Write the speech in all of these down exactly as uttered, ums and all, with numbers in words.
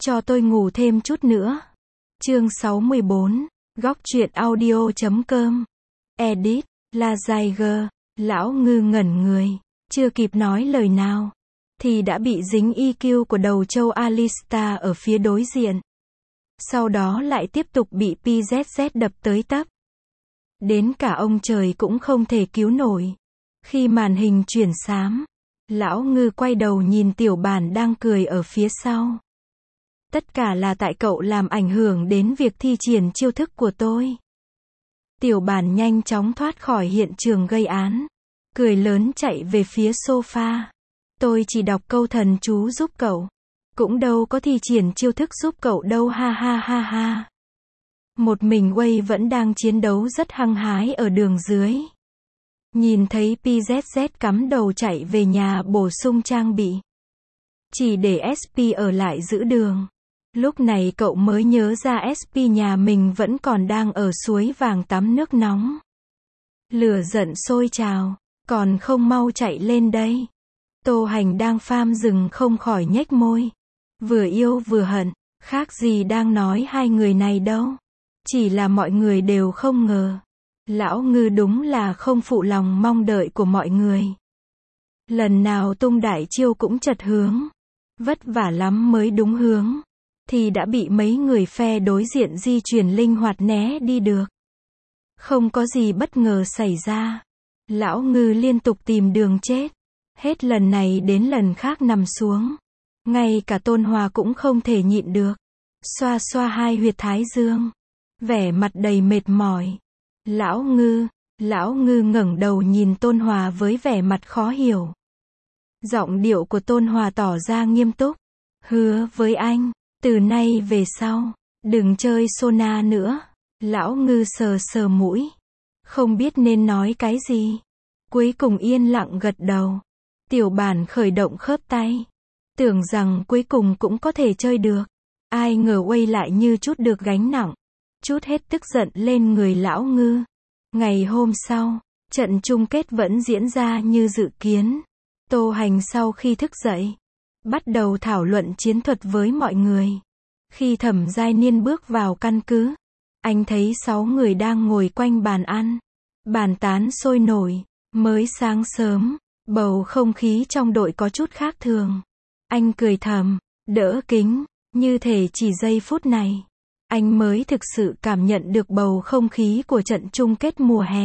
cho tôi ngủ thêm chút nữa. Chương sáu mươi bốn, góc truyện audio chấm com. Edit, La Zeiger, lão ngư ngẩn người, chưa kịp nói lời nào, thì đã bị dính i kiu của đầu châu Alistar ở phía đối diện. Sau đó lại tiếp tục bị pê zét zét đập tới tấp. Đến cả ông trời cũng không thể cứu nổi. Khi màn hình chuyển xám, lão ngư quay đầu nhìn tiểu bản đang cười ở phía sau. Tất cả là tại cậu làm ảnh hưởng đến việc thi triển chiêu thức của tôi. Tiểu bản nhanh chóng thoát khỏi hiện trường gây án, cười lớn chạy về phía sofa. Tôi chỉ đọc câu thần chú giúp cậu, cũng đâu có thi triển chiêu thức giúp cậu đâu, ha ha ha ha. Một mình Wei vẫn đang chiến đấu rất hăng hái ở đường dưới. Nhìn thấy pê zét zét cắm đầu chạy về nhà bổ sung trang bị, chỉ để ét pê ở lại giữ đường. Lúc này cậu mới nhớ ra ét pê nhà mình vẫn còn đang ở suối vàng tắm nước nóng. Lửa giận sôi trào, còn không mau chạy lên đây. Tô Hành đang farm rừng không khỏi nhếch môi. Vừa yêu vừa hận, khác gì đang nói hai người này đâu. Chỉ là mọi người đều không ngờ. Lão ngư đúng là không phụ lòng mong đợi của mọi người. Lần nào tung đại chiêu cũng chật hướng. Vất vả lắm mới đúng hướng. Thì đã bị mấy người phe đối diện di chuyển linh hoạt né đi được. Không có gì bất ngờ xảy ra. Lão ngư liên tục tìm đường chết. Hết lần này đến lần khác nằm xuống. Ngay cả Tôn Hòa cũng không thể nhịn được. Xoa xoa hai huyệt thái dương. Vẻ mặt đầy mệt mỏi. Lão ngư, lão ngư ngẩng đầu nhìn Tôn Hòa với vẻ mặt khó hiểu. Giọng điệu của Tôn Hòa tỏ ra nghiêm túc. Hứa với anh, từ nay về sau, đừng chơi Sona nữa. Lão ngư sờ sờ mũi. Không biết nên nói cái gì. Cuối cùng yên lặng gật đầu. Tiểu bản khởi động khớp tay. Tưởng rằng cuối cùng cũng có thể chơi được. Ai ngờ Wei lại như chút được gánh nặng. Chút hết tức giận lên người lão ngư. Ngày hôm sau, trận chung kết vẫn diễn ra như dự kiến. Tô Hành sau khi thức dậy, bắt đầu thảo luận chiến thuật với mọi người. Khi Thẩm Giai Niên bước vào căn cứ, anh thấy sáu người đang ngồi quanh bàn ăn. Bàn tán sôi nổi. Mới sáng sớm, bầu không khí trong đội có chút khác thường. Anh cười thầm, đỡ kính, như thể chỉ giây phút này, anh mới thực sự cảm nhận được bầu không khí của trận chung kết mùa hè.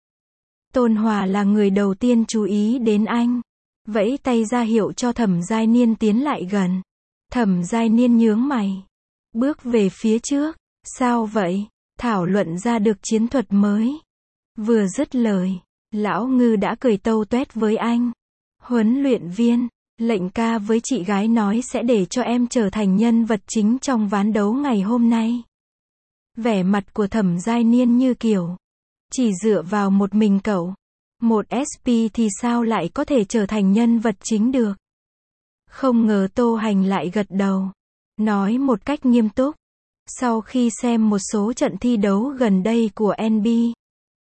Tôn Hòa là người đầu tiên chú ý đến anh. Vẫy tay ra hiệu cho Thẩm Giai Niên tiến lại gần. Thẩm Giai Niên nhướng mày. Bước về phía trước. Sao vậy? Thảo luận ra được chiến thuật mới. Vừa dứt lời, lão ngư đã cười tâu tuét với anh. Huấn luyện viên, lệnh ca với chị gái nói sẽ để cho em trở thành nhân vật chính trong ván đấu ngày hôm nay. Vẻ mặt của Thẩm Giai Niên như kiểu, chỉ dựa vào một mình cậu, một ét pê thì sao lại có thể trở thành nhân vật chính được. Không ngờ Tô Hành lại gật đầu, nói một cách nghiêm túc. Sau khi xem một số trận thi đấu gần đây của en bê a,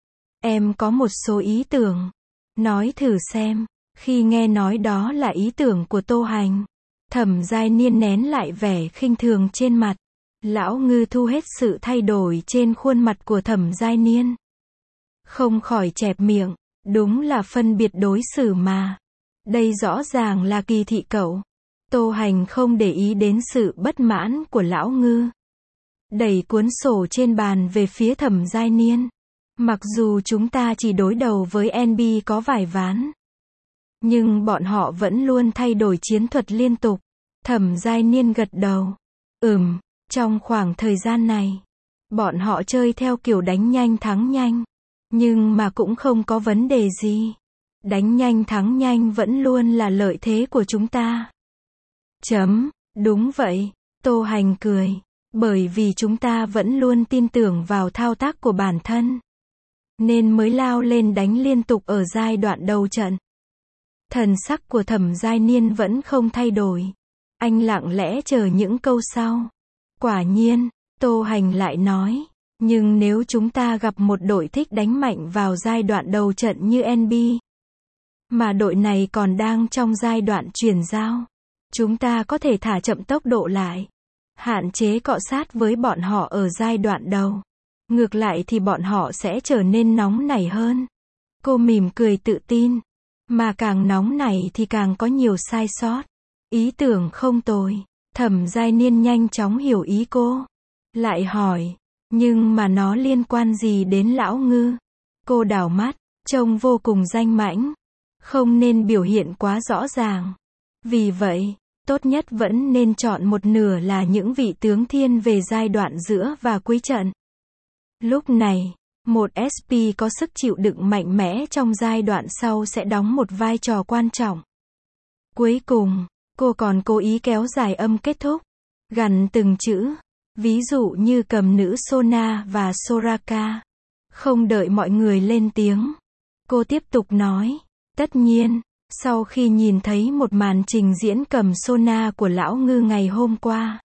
em có một số ý tưởng. Nói thử xem. Khi nghe nói đó là ý tưởng của Tô Hành, Thẩm Giai Niên nén lại vẻ khinh thường trên mặt. Lão ngư thu hết sự thay đổi trên khuôn mặt của Thẩm Giai Niên. Không khỏi chẹp miệng. Đúng là phân biệt đối xử mà. Đây rõ ràng là kỳ thị cậu. Tô Hành không để ý đến sự bất mãn của lão ngư. Đẩy cuốn sổ trên bàn về phía Thẩm Giai Niên. Mặc dù chúng ta chỉ đối đầu với en bê a có vài ván, nhưng bọn họ vẫn luôn thay đổi chiến thuật liên tục. Thẩm Giai Niên gật đầu. Ừm, trong khoảng thời gian này, bọn họ chơi theo kiểu đánh nhanh thắng nhanh. Nhưng mà cũng không có vấn đề gì. Đánh nhanh thắng nhanh vẫn luôn là lợi thế của chúng ta. Chấm, đúng vậy, Tô Hành cười. Bởi vì chúng ta vẫn luôn tin tưởng vào thao tác của bản thân, nên mới lao lên đánh liên tục ở giai đoạn đầu trận. Thần sắc của Thẩm Giai Niên vẫn không thay đổi. Anh lặng lẽ chờ những câu sau. Quả nhiên, Tô Hành lại nói. Nhưng nếu chúng ta gặp một đội thích đánh mạnh vào giai đoạn đầu trận như en bê a, mà đội này còn đang trong giai đoạn chuyển giao, chúng ta có thể thả chậm tốc độ lại. hạn chế cọ sát với bọn họ ở giai đoạn đầu. Ngược lại thì bọn họ sẽ trở nên nóng nảy hơn. Cô mỉm cười tự tin. Mà càng nóng nảy thì càng có nhiều sai sót. Ý tưởng không tồi. Thẩm Giai Niên nhanh chóng hiểu ý cô. Lại hỏi, nhưng mà nó liên quan gì đến Lão Ngư? Cô đảo mắt, trông vô cùng danh mãnh. Không nên biểu hiện quá rõ ràng. Vì vậy, tốt nhất vẫn nên chọn một nửa là những vị tướng thiên về giai đoạn giữa và cuối trận. Lúc này, một ét pê có sức chịu đựng mạnh mẽ trong giai đoạn sau sẽ đóng một vai trò quan trọng. Cuối cùng, cô còn cố ý kéo dài âm kết thúc, gằn từng chữ, ví dụ như cầm nữ Sona và Soraka. Không đợi mọi người lên tiếng, cô tiếp tục nói, tất nhiên, sau khi nhìn thấy một màn trình diễn cầm Sona của Lão Ngư ngày hôm qua,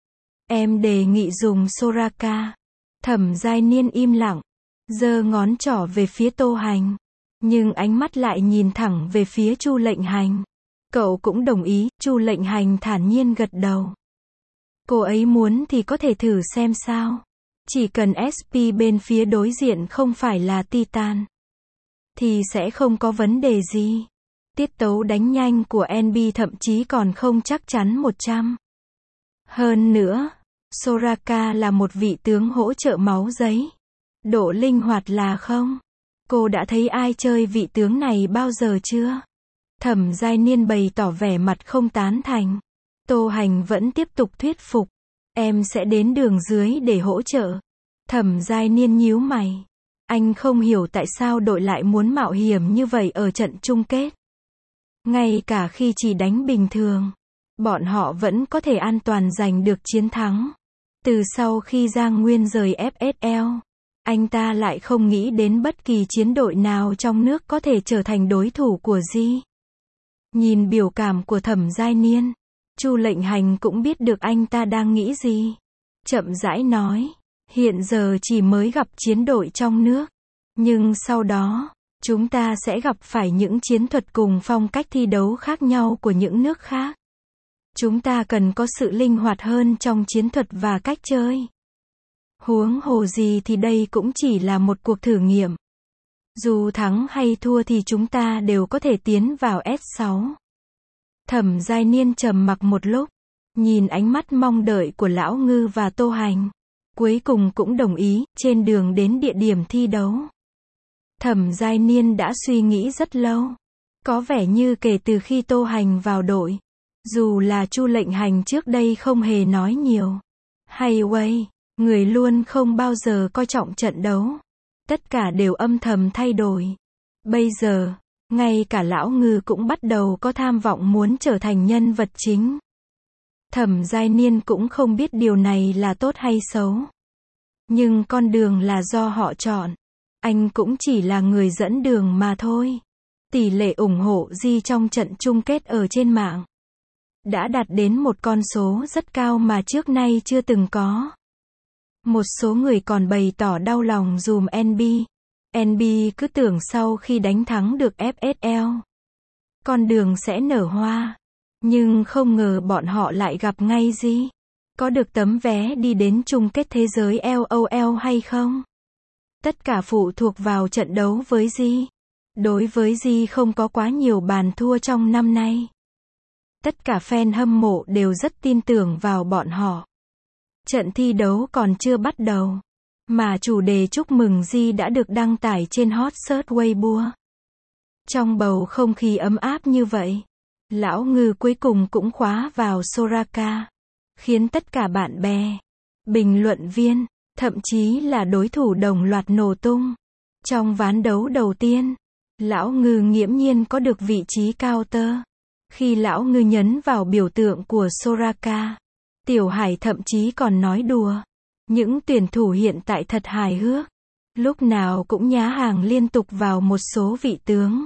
em đề nghị dùng Soraka. Thẩm Giai Niên im lặng, giơ ngón trỏ về phía Tô Hành, nhưng ánh mắt lại nhìn thẳng về phía Chu Lệnh Hành. Cậu cũng đồng ý, Chu Lệnh Hành thản nhiên gật đầu. Cô ấy muốn thì có thể thử xem sao. Chỉ cần ét pê bên phía đối diện không phải là Titan, thì sẽ không có vấn đề gì. Tiết tấu đánh nhanh của en bê thậm chí còn không chắc chắn một trăm. Hơn nữa, Soraka là một vị tướng hỗ trợ máu giấy. Độ linh hoạt là không. Cô đã thấy ai chơi vị tướng này bao giờ chưa? Thẩm Giai Niên bày tỏ vẻ mặt không tán thành. Tô Hành vẫn tiếp tục thuyết phục. Em sẽ đến đường dưới để hỗ trợ. Thẩm Giai Niên nhíu mày. Anh không hiểu tại sao đội lại muốn mạo hiểm như vậy ở trận chung kết. Ngay cả khi chỉ đánh bình thường, bọn họ vẫn có thể an toàn giành được chiến thắng. Từ sau khi Giang Nguyên rời ép ét lờ, anh ta lại không nghĩ đến bất kỳ chiến đội nào trong nước có thể trở thành đối thủ của Di. Nhìn biểu cảm của Thẩm Giai Niên, Chu Lệnh Hành cũng biết được anh ta đang nghĩ gì. Chậm rãi nói, hiện giờ chỉ mới gặp chiến đội trong nước, nhưng sau đó, chúng ta sẽ gặp phải những chiến thuật cùng phong cách thi đấu khác nhau của những nước khác. Chúng ta cần có sự linh hoạt hơn trong chiến thuật và cách chơi. Huống hồ gì thì đây cũng chỉ là một cuộc thử nghiệm. Dù thắng hay thua thì chúng ta đều có thể tiến vào ét sáu. Thẩm Giai Niên trầm mặc một lúc, nhìn ánh mắt mong đợi của Lão Ngư và Tô Hành. Cuối cùng cũng đồng ý, trên đường đến địa điểm thi đấu. Thẩm Giai Niên đã suy nghĩ rất lâu. Có vẻ như kể từ khi Tô Hành vào đội, dù là Chu Lệnh Hành trước đây không hề nói nhiều, hay Wei, người luôn không bao giờ coi trọng trận đấu. Tất cả đều âm thầm thay đổi. Bây giờ, ngay cả Lão Ngư cũng bắt đầu có tham vọng muốn trở thành nhân vật chính. Thẩm Giai Niên cũng không biết điều này là tốt hay xấu. Nhưng con đường là do họ chọn. Anh cũng chỉ là người dẫn đường mà thôi. Tỷ lệ ủng hộ Di trong trận chung kết ở trên mạng đã đạt đến một con số rất cao mà trước nay chưa từng có. Một số người còn bày tỏ đau lòng dùm en bê. en bê cứ tưởng sau khi đánh thắng được ép ét lờ, con đường sẽ nở hoa. Nhưng không ngờ bọn họ lại gặp ngay Di. Có được tấm vé đi đến chung kết thế giới LOL hay không? Tất cả phụ thuộc vào trận đấu với Di. Đối với Di không có quá nhiều bàn thua trong năm nay. Tất cả fan hâm mộ đều rất tin tưởng vào bọn họ. Trận thi đấu còn chưa bắt đầu, mà chủ đề chúc mừng Di đã được đăng tải trên hot search Weibo. Trong bầu không khí ấm áp như vậy, Lão Ngư cuối cùng cũng khóa vào Soraka, khiến tất cả bạn bè, bình luận viên, thậm chí là đối thủ đồng loạt nổ tung. Trong ván đấu đầu tiên, Lão Ngư nghiễm nhiên có được vị trí counter. Khi Lão Ngư nhấn vào biểu tượng của Soraka, Tiểu Hải thậm chí còn nói đùa. Những tuyển thủ hiện tại thật hài hước. Lúc nào cũng nhá hàng liên tục vào một số vị tướng.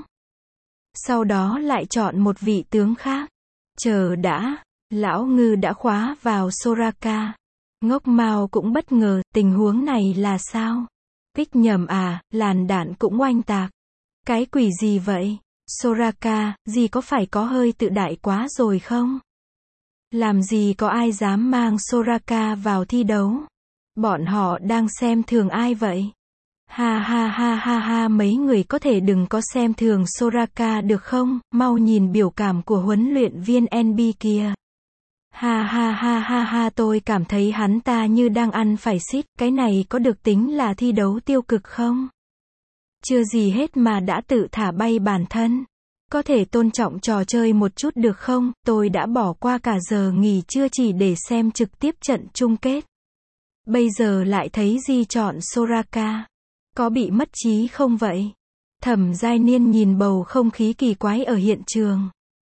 Sau đó lại chọn một vị tướng khác. Chờ đã, Lão Ngư đã khóa vào Soraka. Ngốc Mao cũng bất ngờ, tình huống này là sao? Kích nhầm à, làn đạn cũng oanh tạc. Cái quỷ gì vậy? Soraka, gì có phải có hơi tự đại quá rồi không? Làm gì có ai dám mang Soraka vào thi đấu? Bọn họ đang xem thường ai vậy? Ha ha ha ha ha, mấy người có thể đừng có xem thường Soraka được không? Mau nhìn biểu cảm của huấn luyện viên en bê kìa. Ha ha ha ha ha, tôi cảm thấy hắn ta như đang ăn phải xít, cái này có được tính là thi đấu tiêu cực không? Chưa gì hết mà đã tự thả bay bản thân. Có thể tôn trọng trò chơi một chút được không? Tôi đã bỏ qua cả giờ nghỉ trưa chỉ để xem trực tiếp trận chung kết. Bây giờ lại thấy Di chọn Soraka. Có bị mất trí không vậy? Thẩm Giai Niên nhìn bầu không khí kỳ quái ở hiện trường.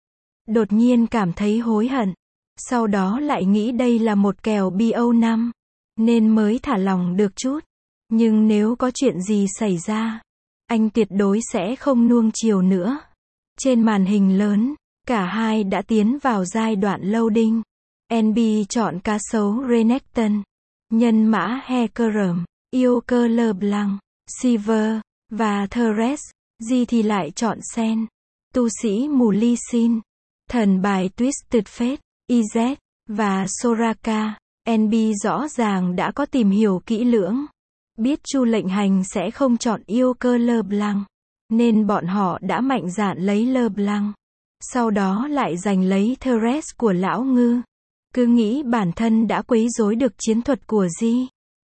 Đột nhiên cảm thấy hối hận. Sau đó lại nghĩ đây là một kèo bê o năm. Nên mới thả lòng được chút. Nhưng nếu có chuyện gì xảy ra, anh tuyệt đối sẽ không nuông chiều nữa. Trên màn hình lớn, cả hai đã tiến vào giai đoạn loading. en bê chọn cá sấu Renekton, nhân mã Hecarim, Ioker LeBlanc, Sivir, và Thresh. Di thì lại chọn Sen, tu sĩ mù Ly Sin, thần bài Twisted Fate, i zét, và Soraka. en bê rõ ràng đã có tìm hiểu kỹ lưỡng. Biết Chu Lệnh Hành sẽ không chọn Ioker LeBlanc, nên bọn họ đã mạnh dạn lấy LeBlanc. Sau đó lại giành lấy Thresh của lão ngư. Cứ nghĩ bản thân đã quấy rối được chiến thuật của Di.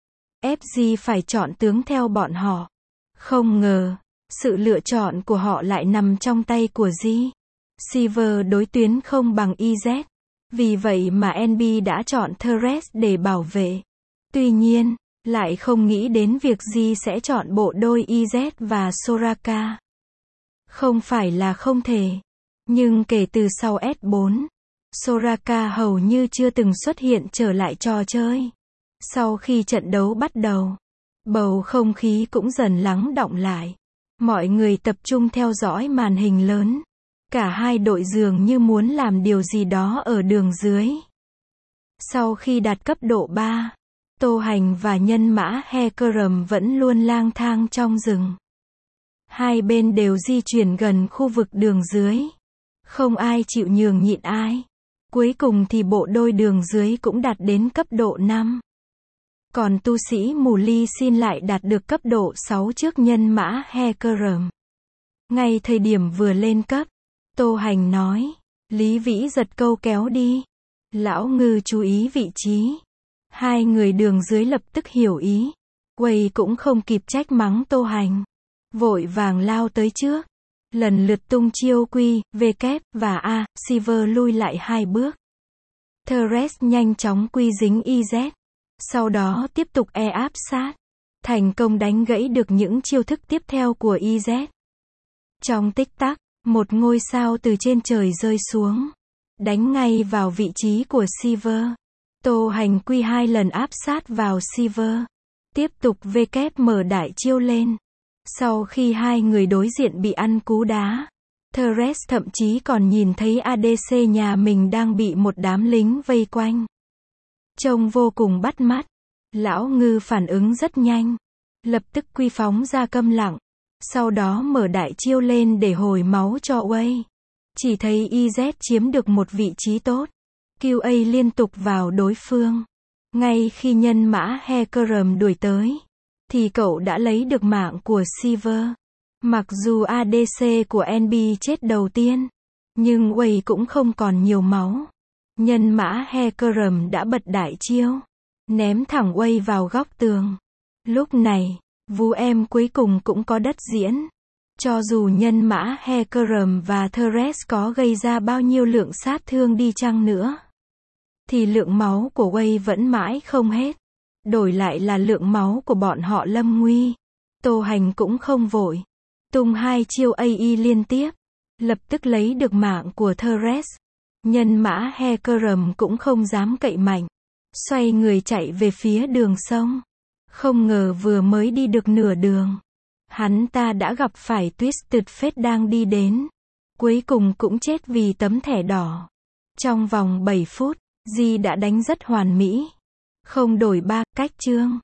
Ép Di phải chọn tướng theo bọn họ. Không ngờ, sự lựa chọn của họ lại nằm trong tay của Di. Sivir đối tuyến không bằng i zét. Vì vậy mà en bê đã chọn Thresh để bảo vệ. Tuy nhiên, lại không nghĩ đến việc Di sẽ chọn bộ đôi i zét và Soraka. Không phải là không thể. Nhưng kể từ sau ét bốn, Soraka hầu như chưa từng xuất hiện trở lại trò chơi. Sau khi trận đấu bắt đầu, bầu không khí cũng dần lắng đọng lại. Mọi người tập trung theo dõi màn hình lớn. Cả hai đội dường như muốn làm điều gì đó ở đường dưới. Sau khi đạt cấp độ ba, Tô Hành và nhân mã Hecarim vẫn luôn lang thang trong rừng. Hai bên đều di chuyển gần khu vực đường dưới. Không ai chịu nhường nhịn ai. Cuối cùng thì bộ đôi đường dưới cũng đạt đến cấp độ năm. Còn tu sĩ mù Ly Sin lại đạt được cấp độ sáu trước nhân mã Hecarim. Ngay thời điểm vừa lên cấp, Tô Hành nói, Lý Vĩ giật câu kéo đi. Lão ngư chú ý vị trí. Hai người đường dưới lập tức hiểu ý. Quầy cũng không kịp trách mắng Tô Hành. Vội vàng lao tới trước. Lần lượt tung chiêu Q, V, kép, và A, Sivir lui lại hai bước. Thresh nhanh chóng quy dính i zét. Sau đó tiếp tục E áp sát. Thành công đánh gãy được những chiêu thức tiếp theo của i zét. Trong tích tắc, một ngôi sao từ trên trời rơi xuống. Đánh ngay vào vị trí của Sivir. Tô Hành quy hai lần áp sát vào Sivir. Tiếp tục V kép mở đại chiêu lên. Sau khi hai người đối diện bị ăn cú đá, Thresh thậm chí còn nhìn thấy a đê xê nhà mình đang bị một đám lính vây quanh. Trông vô cùng bắt mắt. Lão ngư phản ứng rất nhanh. Lập tức quy phóng ra câm lặng. Sau đó mở đại chiêu lên để hồi máu cho Wei. Chỉ thấy i zét chiếm được một vị trí tốt. quy a liên tục vào đối phương. Ngay khi nhân mã Hecarim đuổi tới, thì cậu đã lấy được mạng của Sivir. Mặc dù a đê xê của en bê chết đầu tiên, nhưng Wei cũng không còn nhiều máu. Nhân mã Hecarim đã bật đại chiêu, ném thẳng Wei vào góc tường. Lúc này, Vu em cuối cùng cũng có đất diễn. Cho dù nhân mã Hecarim và Thresh có gây ra bao nhiêu lượng sát thương đi chăng nữa, thì lượng máu của Wei vẫn mãi không hết. Đổi lại là lượng máu của bọn họ lâm nguy. Tô Hành cũng không vội. Tung hai chiêu a i liên tiếp. Lập tức lấy được mạng của Thresh. Nhân mã Hecarim cũng không dám cậy mạnh. Xoay người chạy về phía đường sông. Không ngờ vừa mới đi được nửa đường, hắn ta đã gặp phải Twisted Fate đang đi đến. Cuối cùng cũng chết vì tấm thẻ đỏ. Trong vòng bảy phút, Di đã đánh rất hoàn mỹ. Không đổi ba cách chương.